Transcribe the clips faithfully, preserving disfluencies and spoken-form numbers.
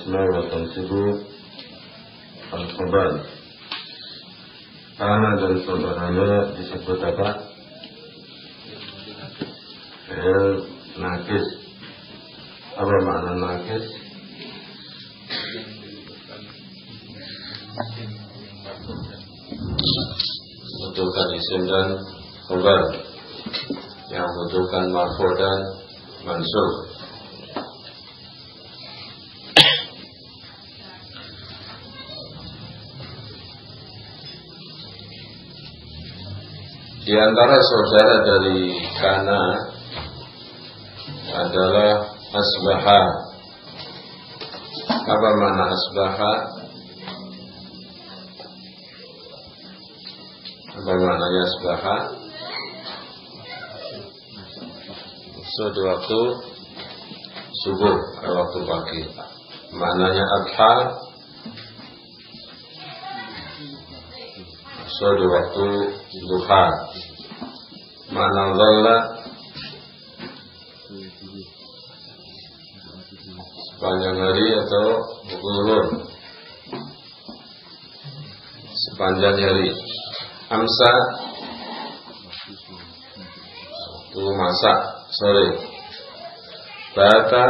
isma wa tansibu al-khabar. Kana dan saudaranya disebut apa? Fi'il nakis. Apa makna nakis? Membutuhkan isim dan khabar, yang membutuhkan marfu dan mansub. Di antara saudara dari kana adalah asbaha. Apa makna asbaha? Apa maknanya asbaha? Sudah waktu subuh, waktu pagi. Maknanya adha. Sudah waktu duha. Makna dhalla sepanjang hari atau zuhur, sepanjang hari. Amsa itu masak sore. Bata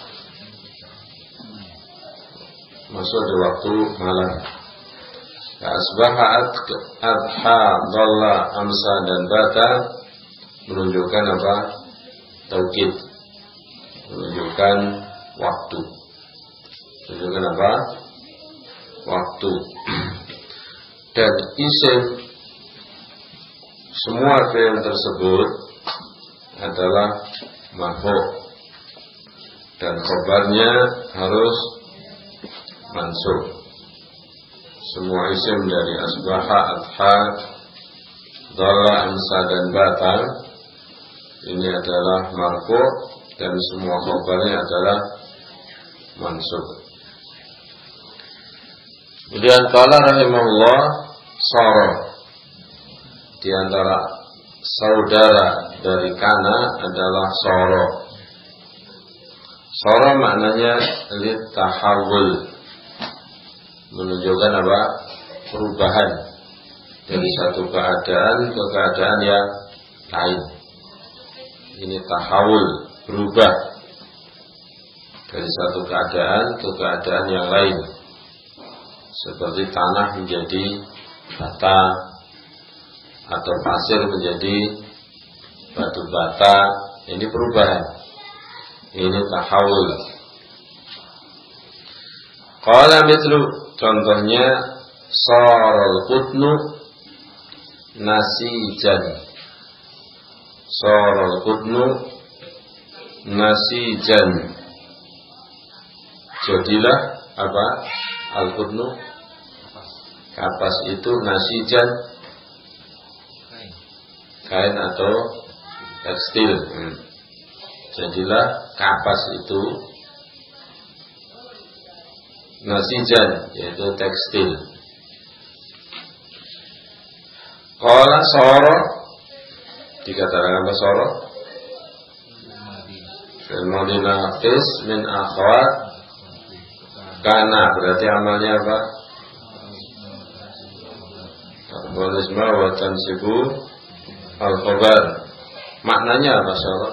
masuk di waktu malam. Asbaha adha dhalla amsa dan bata menunjukkan apa? Taukid, menunjukkan waktu. Menunjukkan apa? Waktu. Dan isim semua fi'il tersebut adalah marfu dan khabarnya harus mansub. Semua isim dari asbaha, adha, dhalla, amsa dan bata ini adalah marfu dan semua khabarnya adalah mansub. Kemudian qala rahimahullah sara. Di antara saudara dari kana adalah sara. Sara maknanya litahawul, menunjukkan apa? Perubahan dari satu keadaan ke keadaan yang lain. Ini tahawul, berubah dari satu keadaan ke keadaan yang lain. Seperti tanah menjadi bata atau pasir menjadi batu bata. Ini perubahan. Ini tahawul. Qala mithlu, contohnya saral qutnu nasijan. Saral qutnu nasijan. Jadilah apa? Al-qutnu, kapas itu, nasijan, kain atau tekstil. hmm. Jadilah kapas itu nasijan, yaitu tekstil. Qala sara, dikatakan apa sara? Fil madhi naqis min akhwat kana, berarti amalnya apa? Wal isma wa tansibu al khabar. Maknanya apa sara?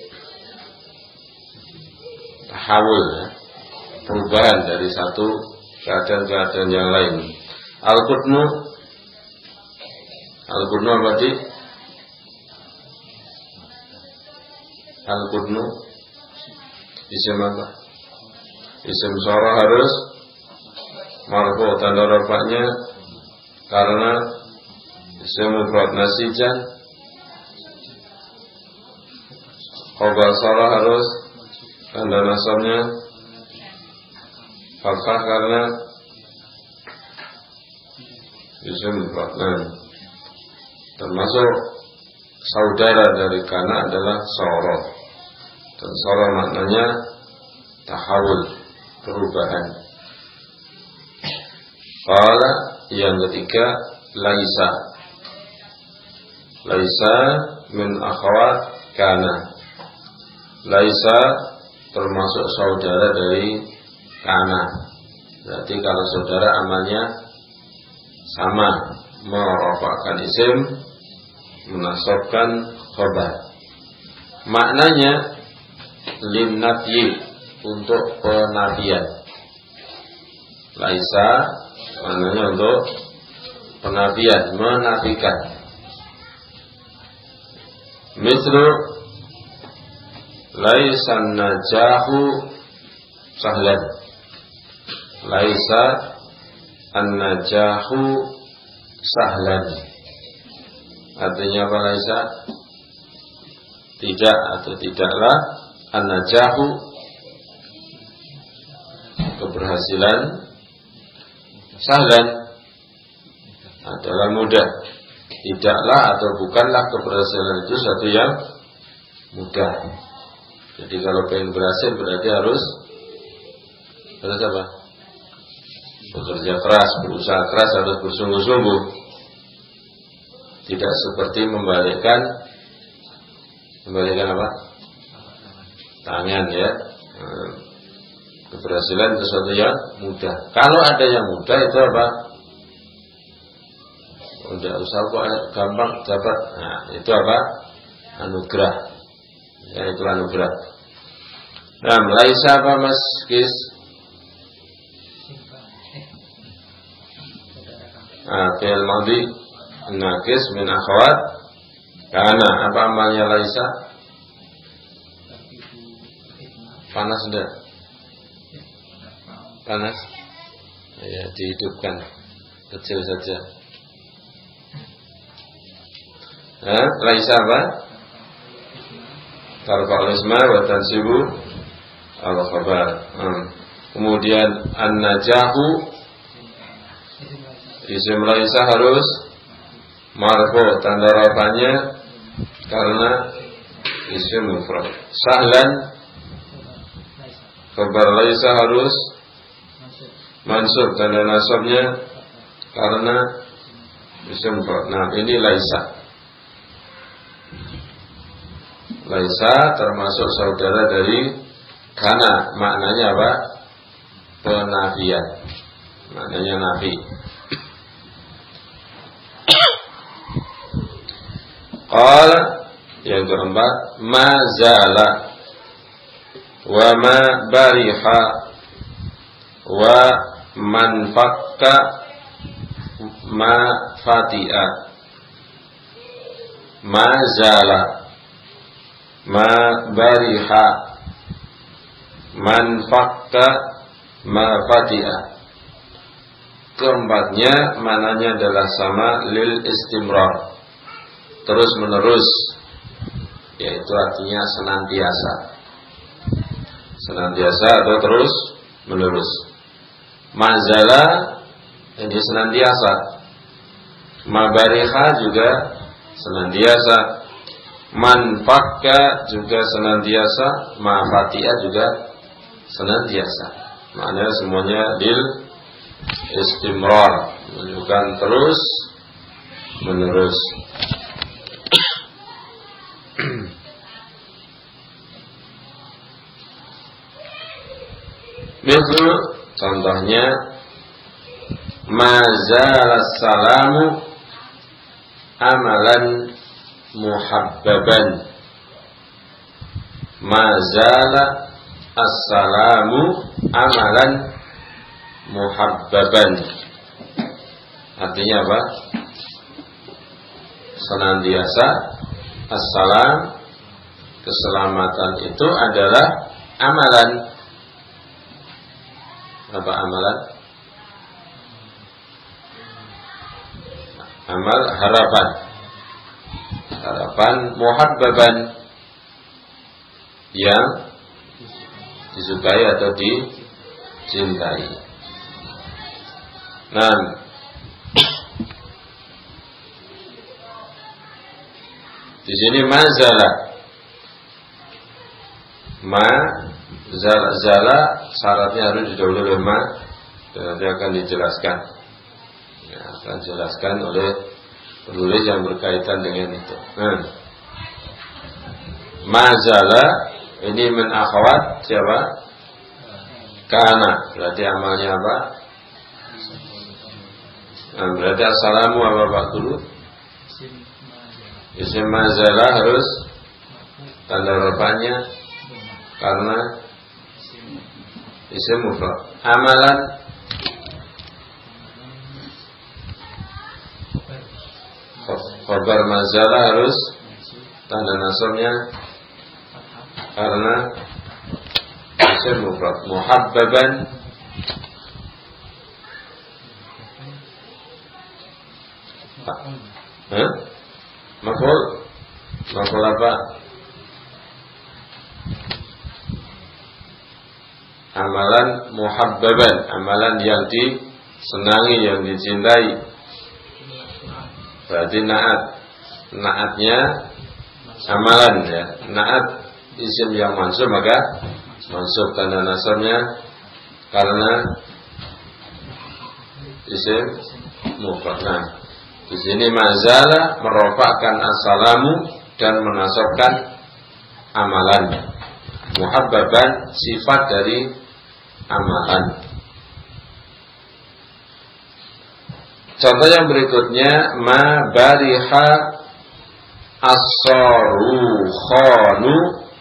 Tahawul, ya? Perubahan dari satu keadaan-keadaan yang lain. Al-qutnu, Al-qutnu apa tadi? Al-qutnu isim apa? Isim sara harus marfu, tanda rafa'nya karena isim mufrad. Nasijan, khabar sara harus tanda nasabnya fathah karena isim mufrad. Termasuk saudara dari kana adalah sara. Dan sara maknanya tahawul, perubahan. Qala, yang ketiga, laisa. Laisa min akhwat kana. Laisa termasuk saudara dari kana. Berarti kalau saudara amalnya sama, merofakkan isim, menasabkan khabar. Maknanya lim nafyi, untuk penafian. Laisa maknanya untuk penafian, menafikan. Mislu laisa najahu sahlan. Laisa an-najahu sahlan. Artinya apa laisa? Tidak atau tidaklah an-najahu, keberhasilan, sahlan adalah mudah. Tidaklah atau bukanlah keberhasilan itu satu yang mudah. Jadi kalau pengen berhasil berarti harus harus apa? Bekerja keras, berusaha keras, harus bersungguh-sungguh. Tidak seperti membalikkan membalikkan apa? Tangan, ya. Keberhasilan itu sesuatu yang mudah. Kalau ada yang mudah itu apa? Udah usaha kok gampang dapat. Nah, itu apa? Anugerah. Ya, itu anugerah. Nah, laisa apa Mas Kis? Ah, fi'il madhi naqis min akhwat kana. Apa amalnya laisa? Panas enggak? Panas? Ya, dihidupkan. Kecil saja. Nah, laisa apa? Tarfa'ul isma wa tansibu al-khabar. Hmm. Kemudian an-najahu, isim laisa harus marfu, tanda rafanya karena isim mufrad. Sahlan, khabar laisa harus mansub, tanda nasabnya karena isim mufrad. Nah, ini laisa. Laisa termasuk saudara dari kana. Maknanya apa? Penafian. Maknanya nafi. Qala, yang keempat, ma zala wa ma bariha wa man fakka ma fati'a. Ma zala, ma bariha, man fakka ma fati'a. Keempatnya mananya adalah sama, lil istimrar, terus menerus, yaitu artinya senantiasa. Senantiasa atau terus menerus. Mazala ini senantiasa. Mabariha juga senantiasa. Manfakka juga senantiasa. Mafatiha juga senantiasa. Maknanya semuanya lil istimrar, menunjukkan terus menerus. Misal contohnya, mazal salamu amalan muhabbaban. Mazala as-salamu amalan muhabbaban. Artinya apa? Senantiasa as-salam, keselamatan itu adalah amalan. Apa amalan? Amal harapan. Harapan muhabbaban, yang disukai atau dicintai. Nah, di sini mazala, ma zala, zala syaratnya harus didahului oleh ma, dan nanti akan dijelaskan. Ya, akan dijelaskan oleh penulis yang berkaitan dengan itu. Nah, mazala ini min akhwat siapa? Kana berarti amalnya apa? Nah, berarti assalamu apa Pak dulu? Isim mazalah harus tanda rafa'nya karena isim mufrad. Amalan khabar mazalah harus tanda nasabnya karena isim mufrad. Muhabbaban Hah? Maf'ul? Maf'ul apa? Amalan muhabbaban, amalan yang disenangi, yang dicintai. Berarti na'at. Na'atnya amalan ya. Na'at isim yang mansub maka mansub tanda nasabnya karena isim mufrad. Nah, di sini mazala merofakkan assalamu dan menasabkan amalan. Muhabbaban sifat dari amalan. Contoh yang berikutnya, ma bariha as-sarukhanu.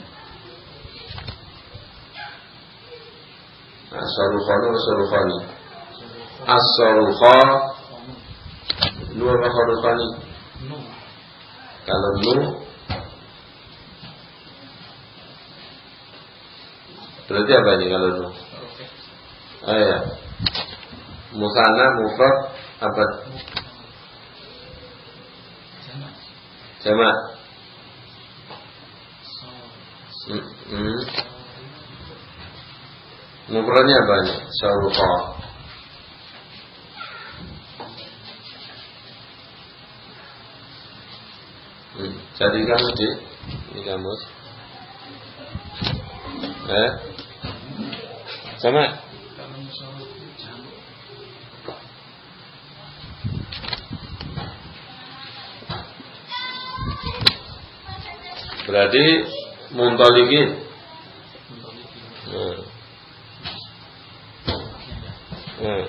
As-sarukhanu as-sarukhani. As-sarukha lu apa sarukhani? Kalau lu berarti apa ini kalau lu? Oh ya. Musanna mufrad apa? Jamak. Hmm. hmm. Mufradnya apa nih? Sarukha. Hmm. Jadi kamus di ini kamus. Eh? Sama. Berarti muntalikin. Hmm. Hmm.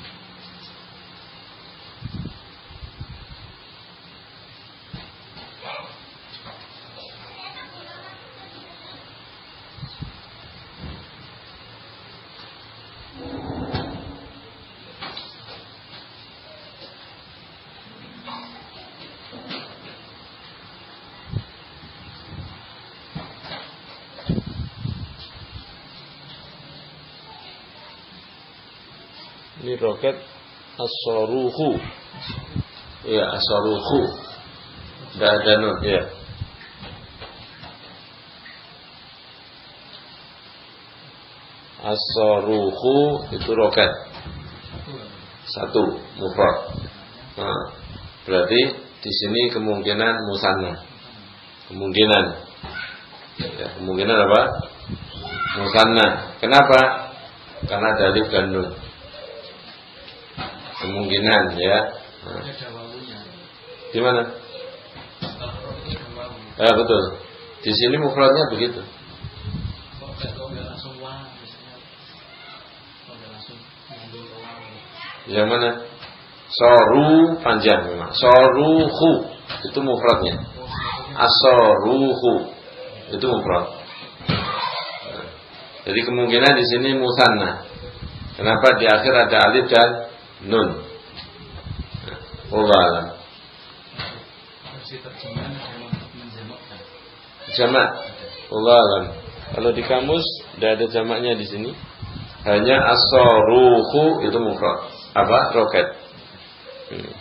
Ini roket as-saruhu. Ya, as-saruhu. Tidak ada nun, ya. As-saruhu itu roket. Satu, mufrad. Nah, berarti di sini kemungkinan musanna. Kemungkinan. Ya, kemungkinan apa? Musanna. Kenapa? Karena ada alif dan nun. Kemungkinan ya. Nah. Gimana? Ya betul. Di sini mufradnya begitu. Yang mana? Soru panjang memang. Soruhu itu mufradnya. Asoruhu itu mufrad. Nah. Jadi kemungkinan di sini musanna. Kenapa di akhir ada alif dan nun? Allah alam. Jamak. Allah alam. Kalau di kamus tidak ada jamaknya di sini. Hanya as-saruhu itu mufrad. Apa? Roket. Hmm.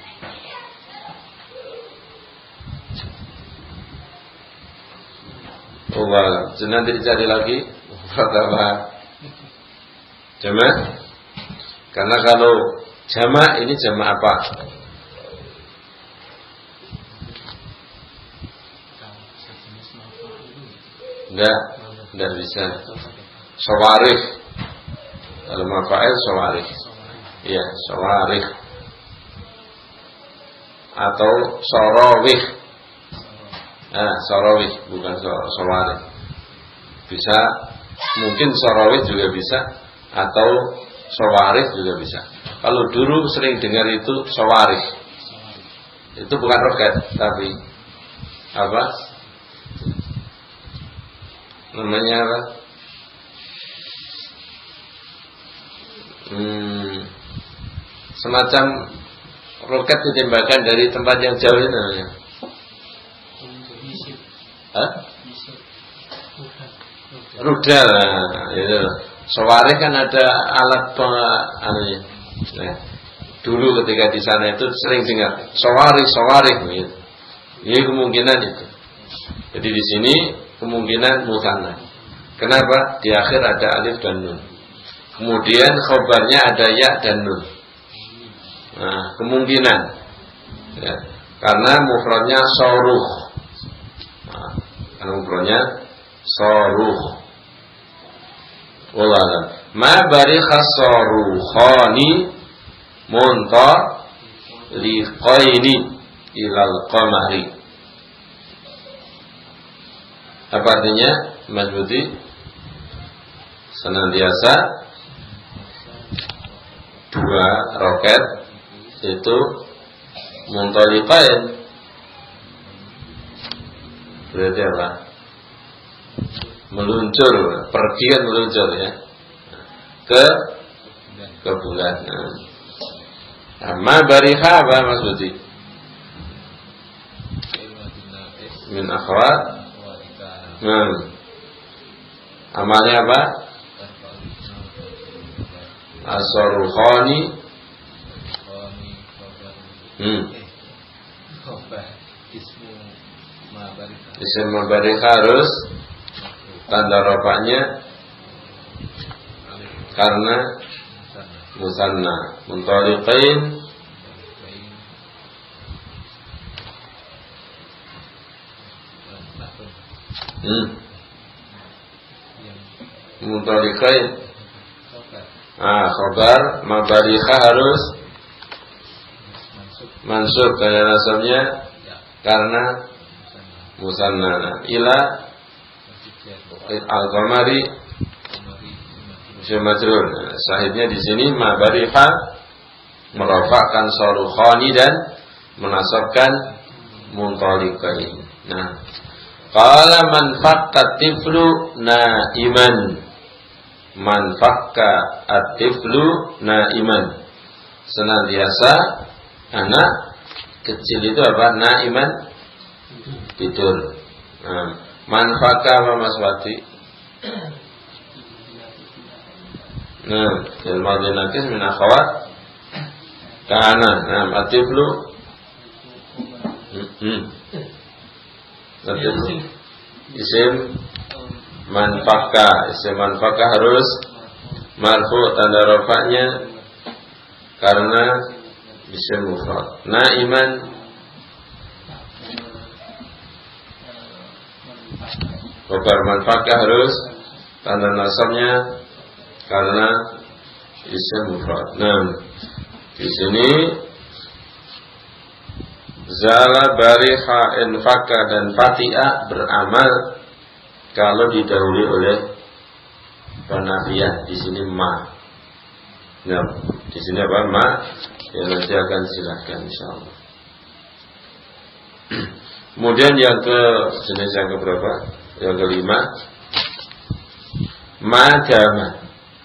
Allah alam. Jadi nanti dicari lagi. Apa? Jamak. Karena kalau jamak ini jamak apa? Enggak, enggak bisa. Sawarif. Kalau mafa'il sawarif. Iya, sawarif. Atau sarawih. Ah, sarawih bukan sawarif. Bisa, mungkin sarawih juga bisa. atau sawarih juga bisa. Kalau dulu sering dengar itu sawarih, itu bukan roket, tapi apa? Namanya apa? Hmm, semacam roket ditembakkan dari tempat yang jauh itu namanya. Hah? Rudal. Nah, itu. Sawarih kan ada alat anunya. Nah, dulu ketika di sana itu sering dengar sawarih, sawarih gitu. Ini kemungkinan itu. Jadi di sini kemungkinan musanna. Kenapa? Di akhir ada alif dan nun. Kemudian khobarnya ada ya dan nun. Nah, kemungkinan. Ya, karena mufradnya soruh. Nah, karena mufradnya soruh. Wallah. Ma barikha sorukhani munta liqaini ilal qamari. Apa artinya? Mas Budi, senantiasa dua roket itu muntaliqain. Berarti apa? Meluncur, pergian meluncur ya ke ke bulan. Nah, ma bariha apa Mas Budi? Min akhwat. Hmm. Amalnya apa? As-sarukhani. Hmm. Isim mabarikha harus tanda rafa'nya karena musanna. Muntaliqain hmm. Muntaliqain ah, khabar mabarikha harus mansub karena nasabnya karena musanna. Ila al-qamari majrur. Sahibnya di sini mabariha merafa'kan sarukhani dan menasabkan muntaliqain. Nah, qala man fakka tiflu naiman. Man fakka at-tiflu naiman. Senantiasa anak kecil itu apa? Naiman, tidur. Nah, man fakka apa Mas Wati? Nah, ilmu nakis min akhwat kana. Nah, at-tiflu hmm. At-tiflu isim man fakka. Isim man fakka harus marfu tanda rafa'nya karena isim mufrad. Naiman khabar man fakka harus tanda nasabnya karena isim mufrad. Nah, di sini zala bariha infaka dan fatiha beramal kalau didahului oleh penafiyah. Di sini ma. Nah, di sini apa? Ma. Ya, nanti akan silahkan insyaallah. Kemudian yang ke jenis yang keberapa? Yang kelima, madama.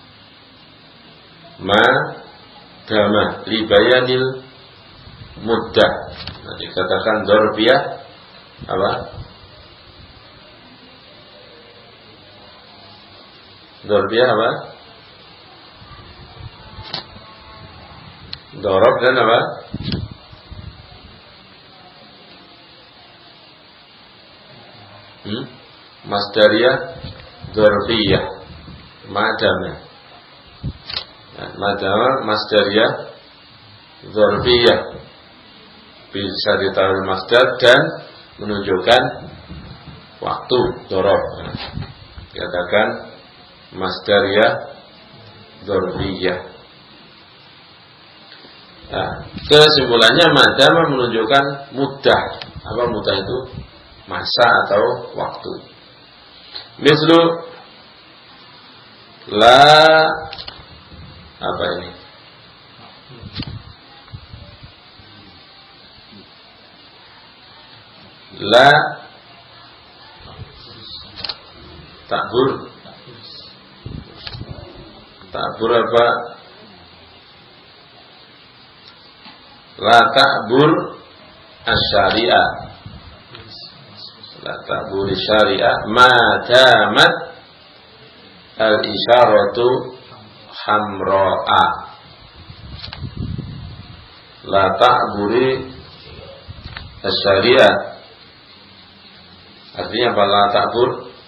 Madama libayanil muddah. Nah, dikatakan dzarfiyah apa? Dzarfiyah apa? Dzarab dan apa? Hmm? Masdariyah dzarfiyah. Madama. Nah, madama masdariyah dzarfiyah. Bisa ditaruh masdar dan menunjukkan waktu dzarab. Nah, katakan masdariyah dzarfiyah. Nah, kesimpulannya madama menunjukkan mudah. Apa mudah itu? Masa atau waktu. Mislu la Apa ini? La takbur. Takbur apa? La takbur asy-syari'ah. La takbur asy-syari'ah ma damat al-isyaratu hamra'a. La ta'buri asy-syari'ah. Artinya apa la ta'bur?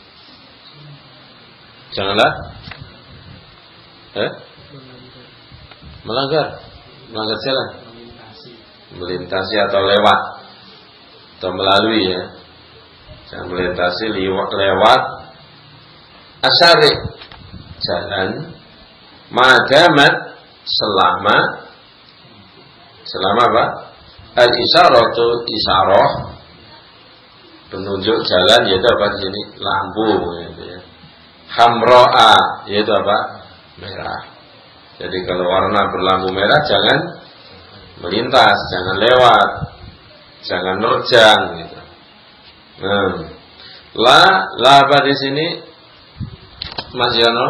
Janganlah eh? melanggar, melanggar jalan, melintasi atau lewat atau melalui ya. Jangan melintasi lewat, lewat asyari jalan madamat selama selama apa? Al-isyaratu isyarah penunjuk jalan yaitu apa di sini? Lampu gitu ya. Hamro'a yaitu apa? Merah. Jadi kalau warna berlampu merah jangan melintas, jangan lewat, jangan nerjang gitu. Nah, la la apa di sini? Mas Yono?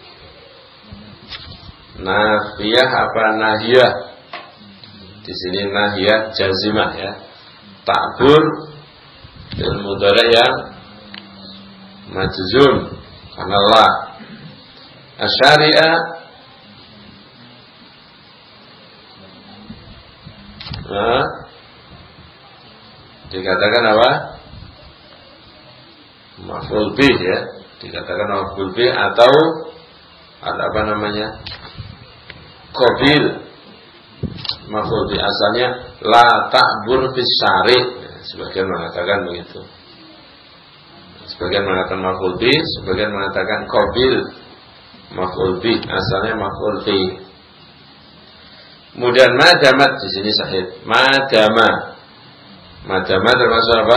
Nafiyah apa nahiyah? Di sini nahiyah jazimah ya. Ta'bur fil mudhari' yang majzum karena la. Asy-syari'ah nah, dikatakan apa? Maf'ul bih ya. Dikatakan maf'ul bih atau ada apa namanya? Qabil. Maf'ul bih asalnya la ta'bur fis syari'. Sebagian mengatakan begitu. Sebagian mengatakan maf'ul bih, sebagian mengatakan qabil. Maf'ul bih asalnya maf'ul bih. Kemudian madamat di sini sahih. Madama. Madama termasuk apa?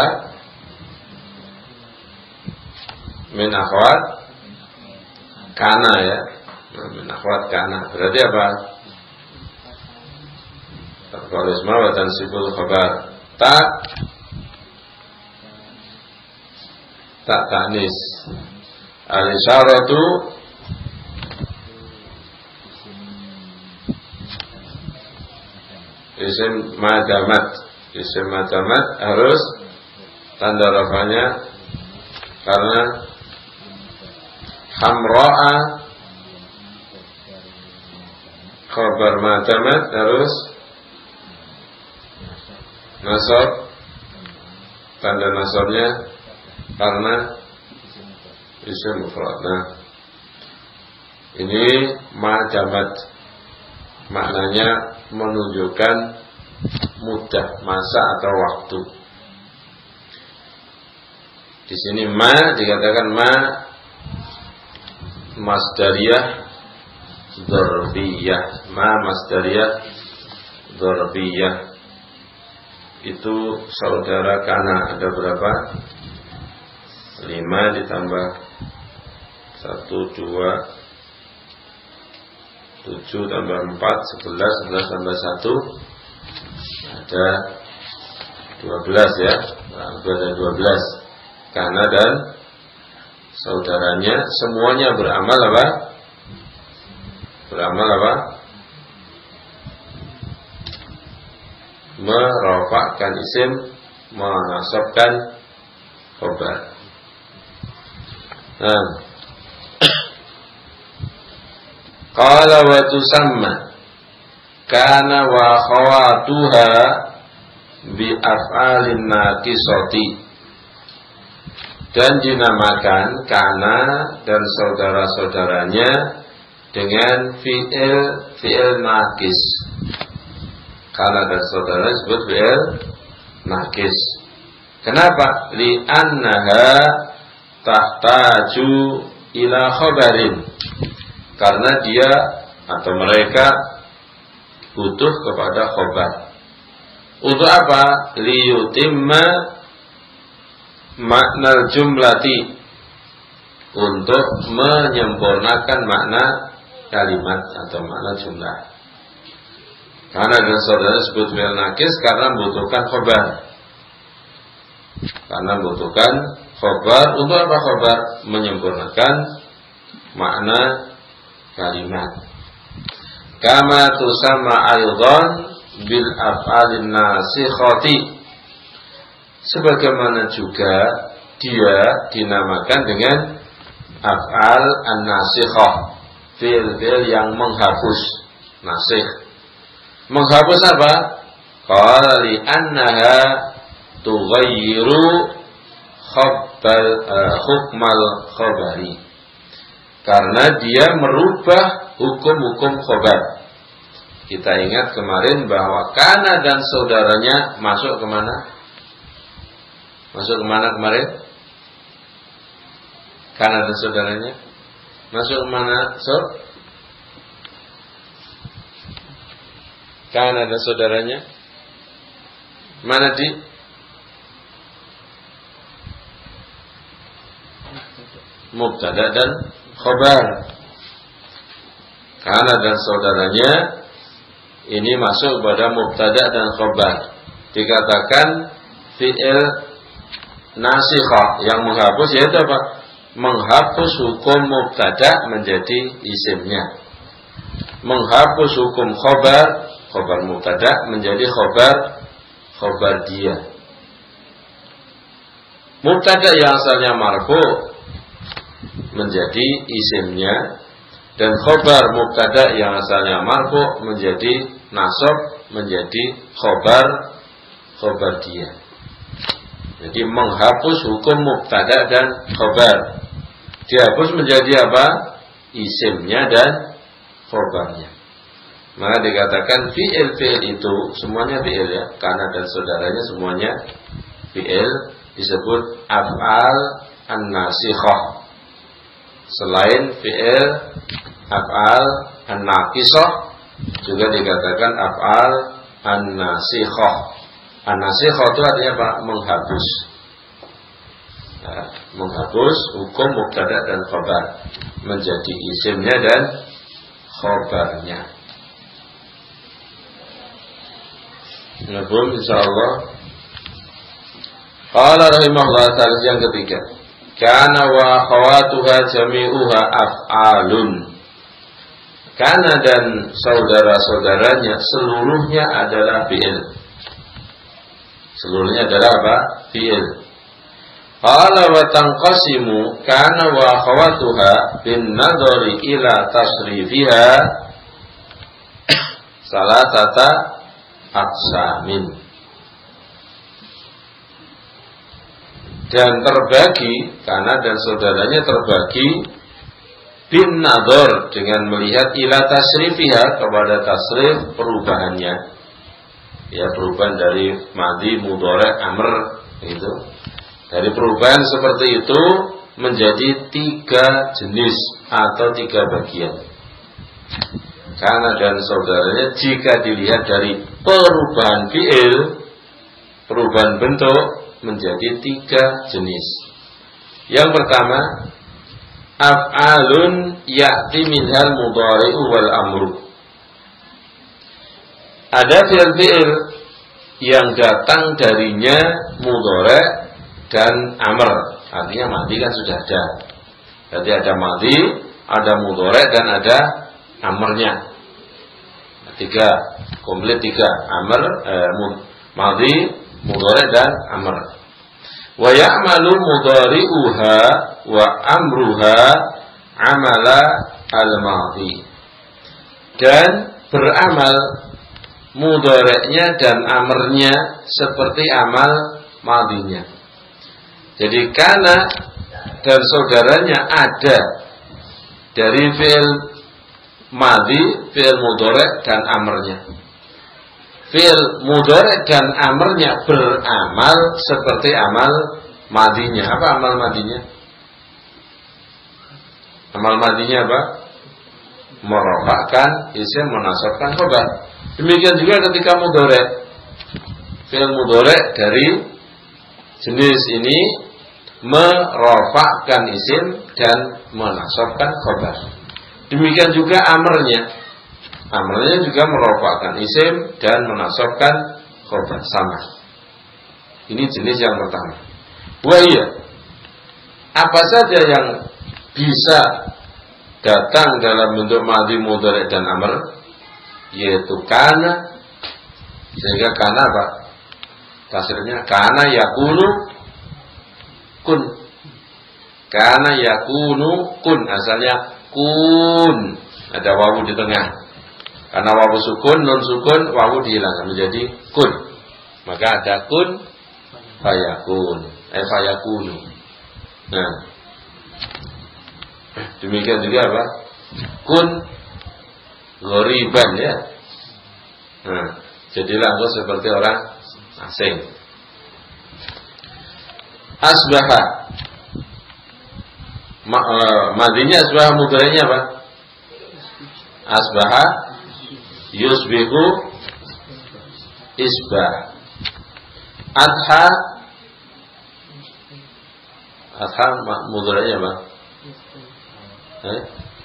Min akhwat kana ya. Min akhwat kana. Berarti apa? Tarfa'ul isma wa tansibul khabar. Tak tak tanis. Al-isyaratu isim madamat. Isim madamat harus tanda rafanya karena hamra'a khabar madamat harus nasab tanda nasabnya karena isim mufrad. Nah, ini madamat maknanya menunjukkan mudah, masa atau waktu. Di sini ma dikatakan ma masdariyah dzarfiyah. Ma masdariyah dzarfiyah. Itu saudara kana ada berapa? Lima ditambah satu, dua, tujuh tambah empat, sebelas, sebelas tambah satu, ada dua belas ya. Nah, ada dua belas. Kana dan saudaranya semuanya beramal apa? Beramal apa? Merofakkan isim, menasabkan khabar. Nah, qala wa tusamma kana wa khawatuha bi af'alin naqisati. Dan dinamakan kana dan saudara-saudaranya dengan fi'il fi'il naqis. Kana dan saudara disebut fi'il naqis. Kenapa? Li'annaha tahtaju ila khabarin. Karena dia atau mereka butuh kepada khabar. Untuk apa? Liyutimma makna jumlati. Untuk menyempurnakan makna kalimat atau makna jumlah. Karena dan saudara disebut fi'il nakis karena membutuhkan khobar. Karena membutuhkan khobar. Untuk apa khobar? Menyempurnakan makna kalimat. Kama tusamma aydan bil af'alin nasikhati. Sebagaimana juga dia dinamakan dengan af'al an-nasikhah, fi'il-fi'il yang menghapus, nasikh. Menghapus apa? Qala li annaha tughayyiru khabbal uh, hukmal khabari. Karena dia merubah hukum-hukum khabar. Kita ingat kemarin bahwa kana dan saudaranya masuk kemana? Masuk kemana kemarin? Kana dan saudaranya masuk kemana? So, kana dan saudaranya mana di? Mubtada dan khobar. Kana dan saudaranya ini masuk pada mubtada dan khobar. Dikatakan fi'il nasikhah yang menghapus, yaitu apa? Menghapus hukum mubtada menjadi isimnya. Menghapus hukum khobar, khobar mubtada menjadi khobar khobar dia. Mubtada yang asalnya marfu menjadi isimnya, dan khobar mubtada yang asalnya marfu menjadi nasab menjadi khobar khobar dia. Jadi menghapus hukum mubtada dan khobar. Dihapus menjadi apa? Isimnya dan khobarnya. Maka dikatakan fi'il-fi'il itu semuanya fi'il ya. Kana dan saudaranya semuanya fi'il, disebut af'al an-nasikhah. Selain fi'il af'al an-naqisah juga dikatakan af'al an-nasikhah. An-nasikhah itu artinya apa? Menghapus. Nah, menghapus hukum mubtada dan khobar menjadi isimnya dan khobarnya. Nabum insyaallah. Qala rahimahullah ta'ala yang ketiga. Kana wa khawatuha jami'uha af'alun. Kana dan saudara-saudaranya seluruhnya adalah fi'il. Seluruhnya adalah apa? Fi'il. Qala wa tanqasimu kana wa akhawatuha bin nadhari ila tasrifiha salasata aqsamin. Dan terbagi, kana dan saudaranya terbagi bin nadhar dengan melihat ila tasrifiha kepada tasrif perubahannya. Ya, perubahan dari madhi, mudhari, amr itu. Dari perubahan seperti itu menjadi tiga jenis atau tiga bagian. Kana dan saudaranya jika dilihat dari perubahan fi'il, perubahan bentuk menjadi tiga jenis. Yang pertama, af'alun ya'ti minhal mudhari'u wal amru. Ada fi'il-fi'il yang datang darinya mudhari' dan amr, artinya madhi kan sudah ada. Jadi ada madhi, ada mudhari' dan ada amrnya. Tiga, komplit tiga, amr, eh, madhi, mudhari' dan amr. Wa ya'malu mudhari'uha wa amruha amala al-madhi. Dan beramal mudhari'nya dan amrnya seperti amal madhinya. Jadi kana dan saudaranya ada dari fi'il madhi, fi'il mudhari' dan amrnya. Fi'il mudhari' dan amrnya beramal seperti amal madhinya. Apa amal madhinya? Amal madhinya apa? Merofakkan isim, menasabkan khobar. Demikian juga ketika mudhari'. Fi'il mudhari' dari jenis ini merofakkan isim dan menasabkan khobar. Demikian juga amrnya. Amrnya juga merofakkan isim dan menasabkan khobar sama. Ini jenis yang pertama. Wah iya, apa saja yang bisa datang dalam bentuk madhi, mudhari dan amr, yaitu kana, sehingga kana apa? Tasrifnya kana yakunu kun. Kana yakunu kun, asalnya kun, ada wawu di tengah. Karena wawu sukun, nun sukun, wawu dihilangkan menjadi kun. Maka ada kun fayakun, eh fayakunu. Nah, demikian juga apa? Kun ghoriban ya. Nah, jadilah engkau seperti orang asing. Asbaha, Ma, uh, madinya asbaha, mudhari'nya apa? Asbaha yusbihu isbah. Adha, adha mudhari'nya apa? Eh?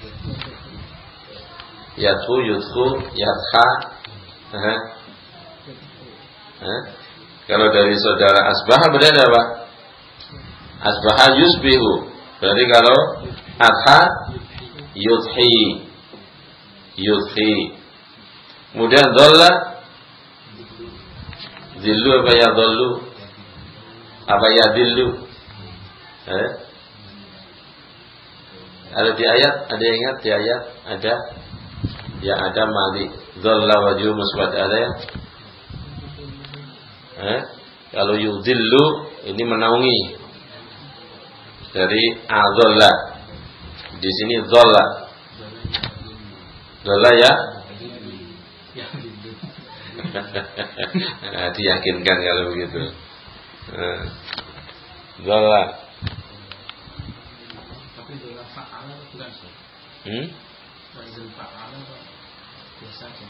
Yadhu, yudhu, yadha. Eh? Eh? Kalau dari saudara asbaha berarti apa? Asbaha yusbihu. Berarti kalau adha yudhi, yudhi. Kemudian dhalla, zillu apa ya dhallu, apa ya dillu. Eh? Ada di ayat, ada yang ingat di ayat? Ada? Ya ada mali. Dhalla wajhu musbad ada ya? Eh? Kalau yudhillu ini menaungi dari adzalla. Di sini dhalla. Dhalla ya? Nah, diyakinkan kalau begitu. Dhalla. Tapi dhalla fa'ala bukan sih? Hmm? Wazn fa'ala biasa aja.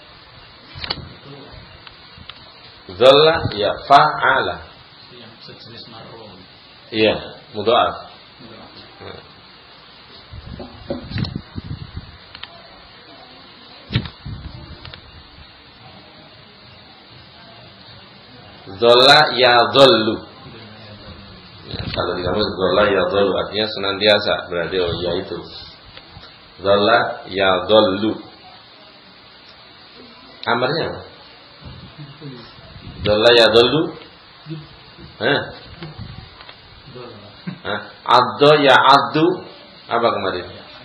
Dhalla ya fa'ala. Yang sejenis mar'un. Iya, mudha'af. Dhalla ya dhallu. Ya, kalau di kamus dhalla ya dhallu artinya senantiasa, berarti oh ya itu. Dhalla ya dhallu. Amarnya apa? Dhalla ya dhallu. Hah? Hah? Addo ya addu. Apa kemarin?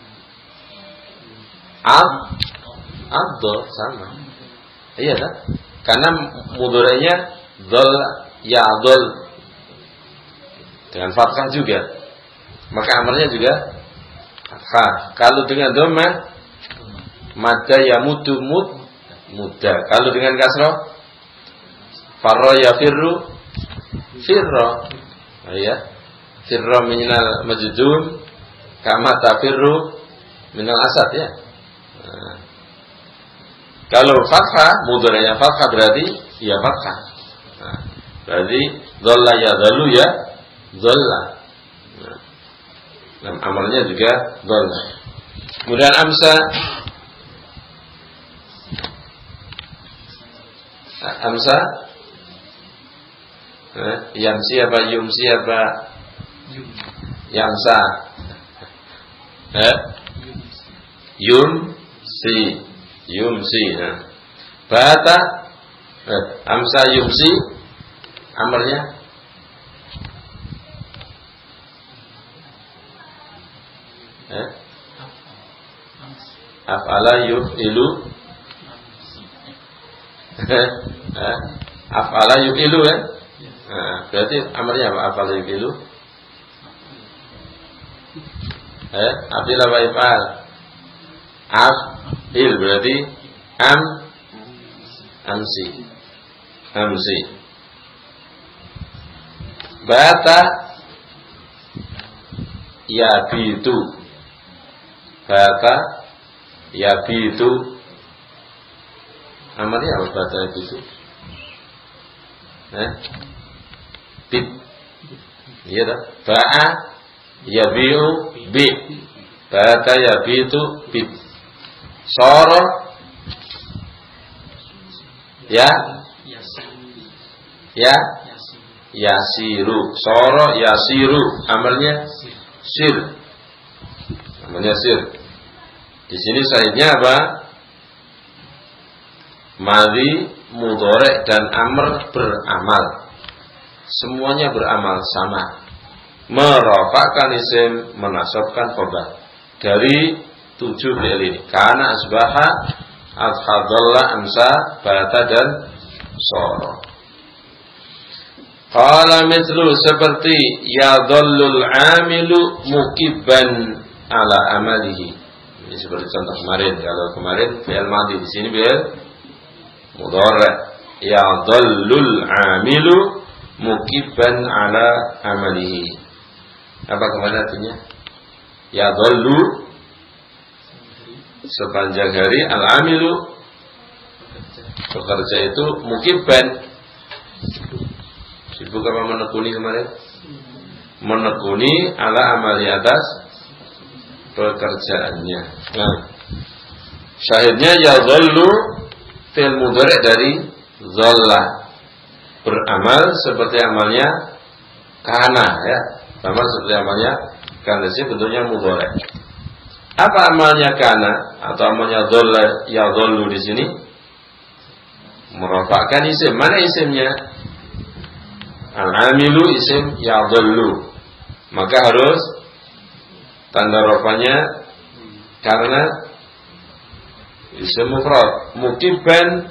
Ad Addo sama. Iya kan? Karena mudhari'nya dhalla ya dhall dengan fathah juga. Maka amarnya juga fathah. Kalau dengan dhamma madda ya mudu mud muda. Kalau dengan kasrah farra ya firru firra. Oh ya. Firra minal majdum kama tafirru minal asad ya. Nah. Kalau fathah mudhari'nya fathah berarti ya fathah. Nah, berarti dhalla ya dhalu ya dhalla. Nah, dan amalnya juga dhalla. Kemudian amsa, amsa, eh, yamsi apa yumsi apa yamsa, eh, yumsi, yumsi. Nah, bata. Eh, amsa yumsi amarnya eh af'ala yuf'ilu eh af'ala yuf'ilu eh nah, berarti amarnya apa? Af'ala yuf'ilu eh af'il apa if'al af'il berarti am amsi amsi. Bata yabitu. Bata yabitu. Amalnya apa bata yabitu? Eh? Bit. Iya dah. Ba'a yabiu bi. bata yabitu bit. Soro ya ya yasiru. Soro yasiru, amalnya sir. Amalnya sir. Di sini sahihnya apa? Madhi, mudhari dan amr beramal. Semuanya beramal sama. Merafa'kan isim, menasabkan khabar. Dari tujuh fi'il ini. Kana, asbaha, adhadalla, amsa, bata dan soro. Qala mithlu, seperti yadhallul amilu mukibban ala amalihi. Ini seperti contoh kemarin. Kalau kemarin fi'il madhi, di sini fi'il mudhari. Yadhallul amilu mukibban ala amalihi. Apa kemana artinya? Yadhallu sepanjang hari, al-amilu bekerja itu mukibban. Sibuk apa menekuni kemarin? Menekuni ala amali atas pekerjaannya. Nah, syahidnya yadhallu fi'il mudhari dari dhalla, beramal seperti amalnya kana, ya. Sama seperti amalnya kana, sih bentuknya mudhari. Apa amalnya kana atau amalnya dhalla ya dhallu di sini? Merafa'kan isim. Mana isimnya? Al-amilu isim ya dhallu. Maka harus tanda rafanya karena isim mufrad. Mukibban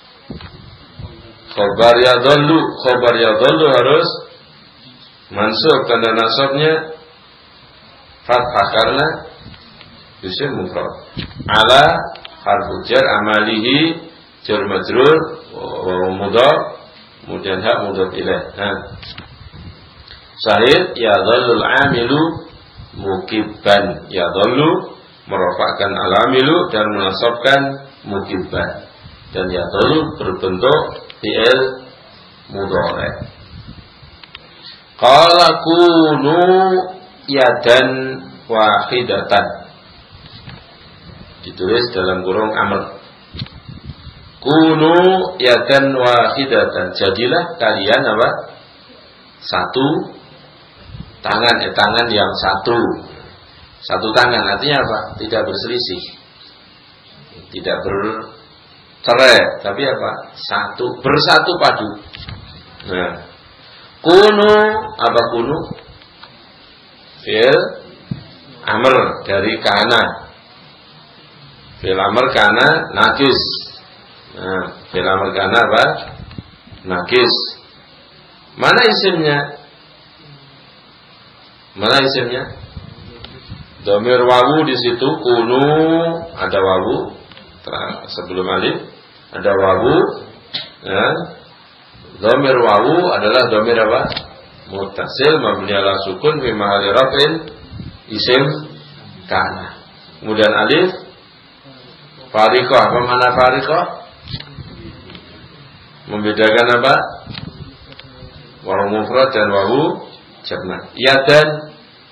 khabar ya dhallu, khabar ya dhallu harus mansub, tanda nasabnya fathah karena isim mufrad. Ala harfu jar amalihi jar majrur wa mudhaf, kemudian hak mudhaf ilaih. Nah, sahih ya dhallul amilu mukibban. Ya dhallu merofakkan al-amilu dan menasabkan mukibban. Dan ya dhallu berbentuk fi'il mudhari. Qala kunu yadan wahidatan. Ditulis dalam kurung amr. Kunu yadan wahidatan. Jadilah kalian apa? Satu tangan, eh, tangan yang satu. Satu tangan artinya apa? Tidak berselisih, tidak bercerai, tapi apa? Satu, bersatu padu. Nah, kunu apa kunu? Fi'il amr dari kana. Fi'il amr kana nakis. Nah, fi'il amr kana apa? Nakis. Mana isimnya? Mana isimnya? Dhamir wawu di situ, kunu ada wawu sebelum alif, ada wawu. Ya. Dhamir wawu adalah dhamir apa? Muttasil mabni ala sukun fi mahalli raf'in isim kana. Kemudian alif fariqah. Apa mana fariqah? Membedakan apa? Wawu mufrad dan wawu jamak. Yadan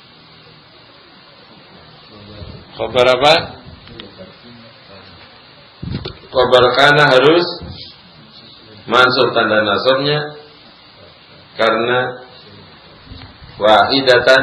khabar apa? Khabar kana harus mansub, tanda nasabnya karena wahidatan.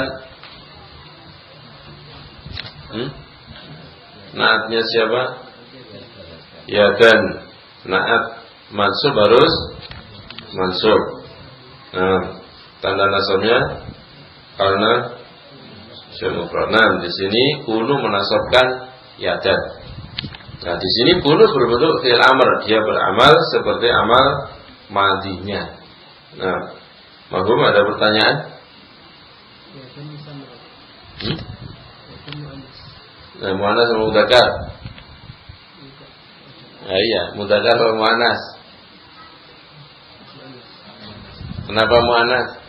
Hmm? Naatnya siapa? Yadan. Naat mansub harus mansub. Nah, tanda nasabnya karena Nah, di sini kunu menasabkan yadan. Nah, di sini kunu berbentuk fi'il amr, dia beramal seperti amal madinya. Nah, mahum ada pertanyaan? Hmm? Nah, muannas sama mudzakkar. Nah, iya, mudzakkar sama muannas. Kenapa muannas?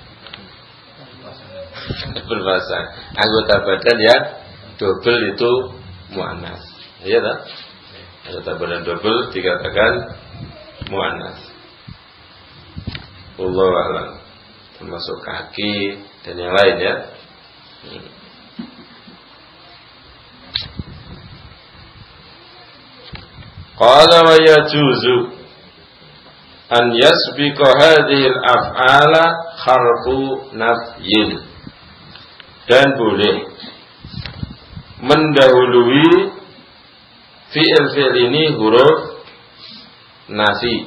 Berbahasa anggota badan ya double itu muannas. Iya tak? Anggota badan double dikatakan muannas. Wallahu a'lam. Termasuk kaki dan yang lain ya. Hmm. Qala wa yajuzu an yasbiqa hadhihi al-af'ala harfu nafyin. Dan boleh mendahului fi'il-fi'il ini huruf nafi.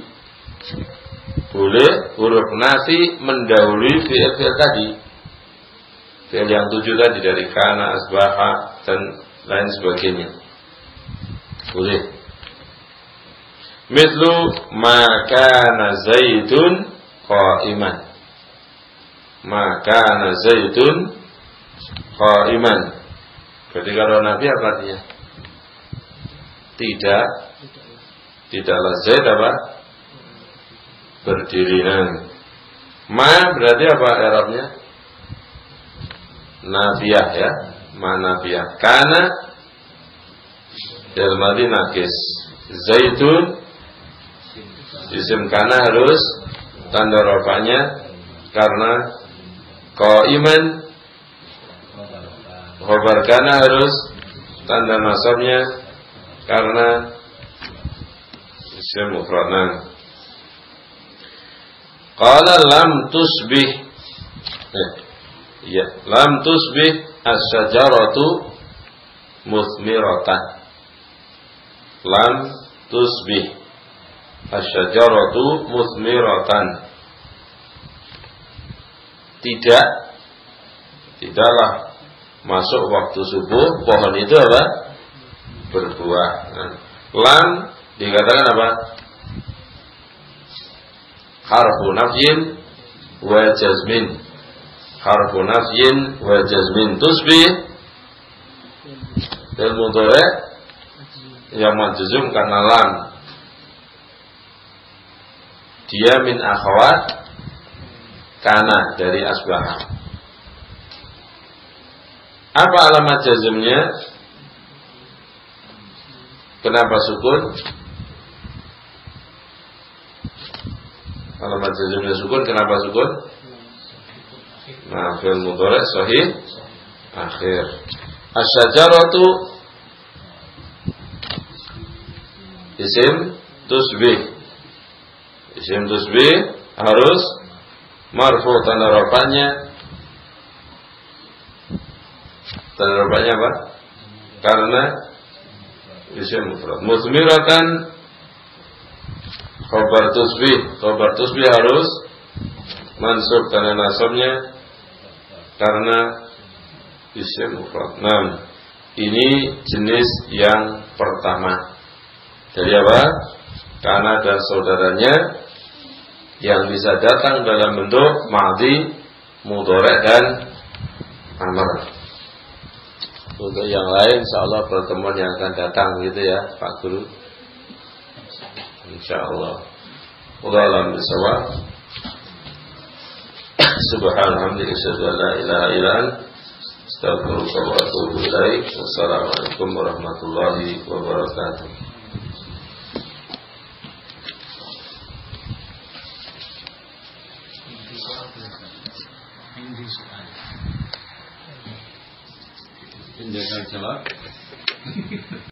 Boleh huruf nafi mendahului fi'il-fi'il tadi. Fi'il yang tujuh tadi dari kana, asbaha dan lain sebagainya. Boleh. Mithlu ma kana Zaidun qa'iman. Ma kana Zaidun qa'iman. Jadi kalau nafi apa artinya? Tidak. Tidaklah Zaid apa? Berdiri. Ma berarti apa i'rabnya? Nafiyah ya. Ma nafiyah. Kana fi'il madhi naqis. Zaidun isim kana harus tanda rafa'nya karena qa'iman. Khabar kana harus tanda nasabnya karena isim mufrad. Qala lam tusbih. Eh, ya, lam tusbih asy-syajaratu muthmiratan. Lam tusbih asy-syajaratu muthmiratan. Tidak, tidaklah masuk waktu subuh pohon itu apa? Berbuah. Nah, lam dikatakan apa? Harfu nafyin wa jazmin. Harfu nafyin wa jazmin. Tusbih dan mudhari' yang majzum karena lam. Dia min akhawat kana dari asbaha. Apa alamat jazmnya? Kenapa sukun? Alamat jazmnya sukun, kenapa sukun? Nah, fi'il mudhari' sahih akhir. Asy-syajaratu isim tusbih. Isim tusbih harus marfu tanda rafa'nya. Tanda rafa'nya apa? Karena isim mufrad. Muthmiratan khabar tusbih. Khabar tusbih harus mansub tanda nasabnya karena isim mufrad. Nah, ini jenis yang pertama. Dari apa? Karena dan saudaranya yang bisa datang dalam bentuk madhi, mudhari' dan amr. Untuk yang lain insyaallah pertemuan yang akan datang gitu ya Pak Guru. Insyaallah. Wallahu a'lam bishawab. Subhanallah, asyhadu an la ilaha illa anta, astaghfiruka wa atubu ilaik. Wassalamualaikum warahmatullahi wabarakatuh. Ini soal. Ini jawab.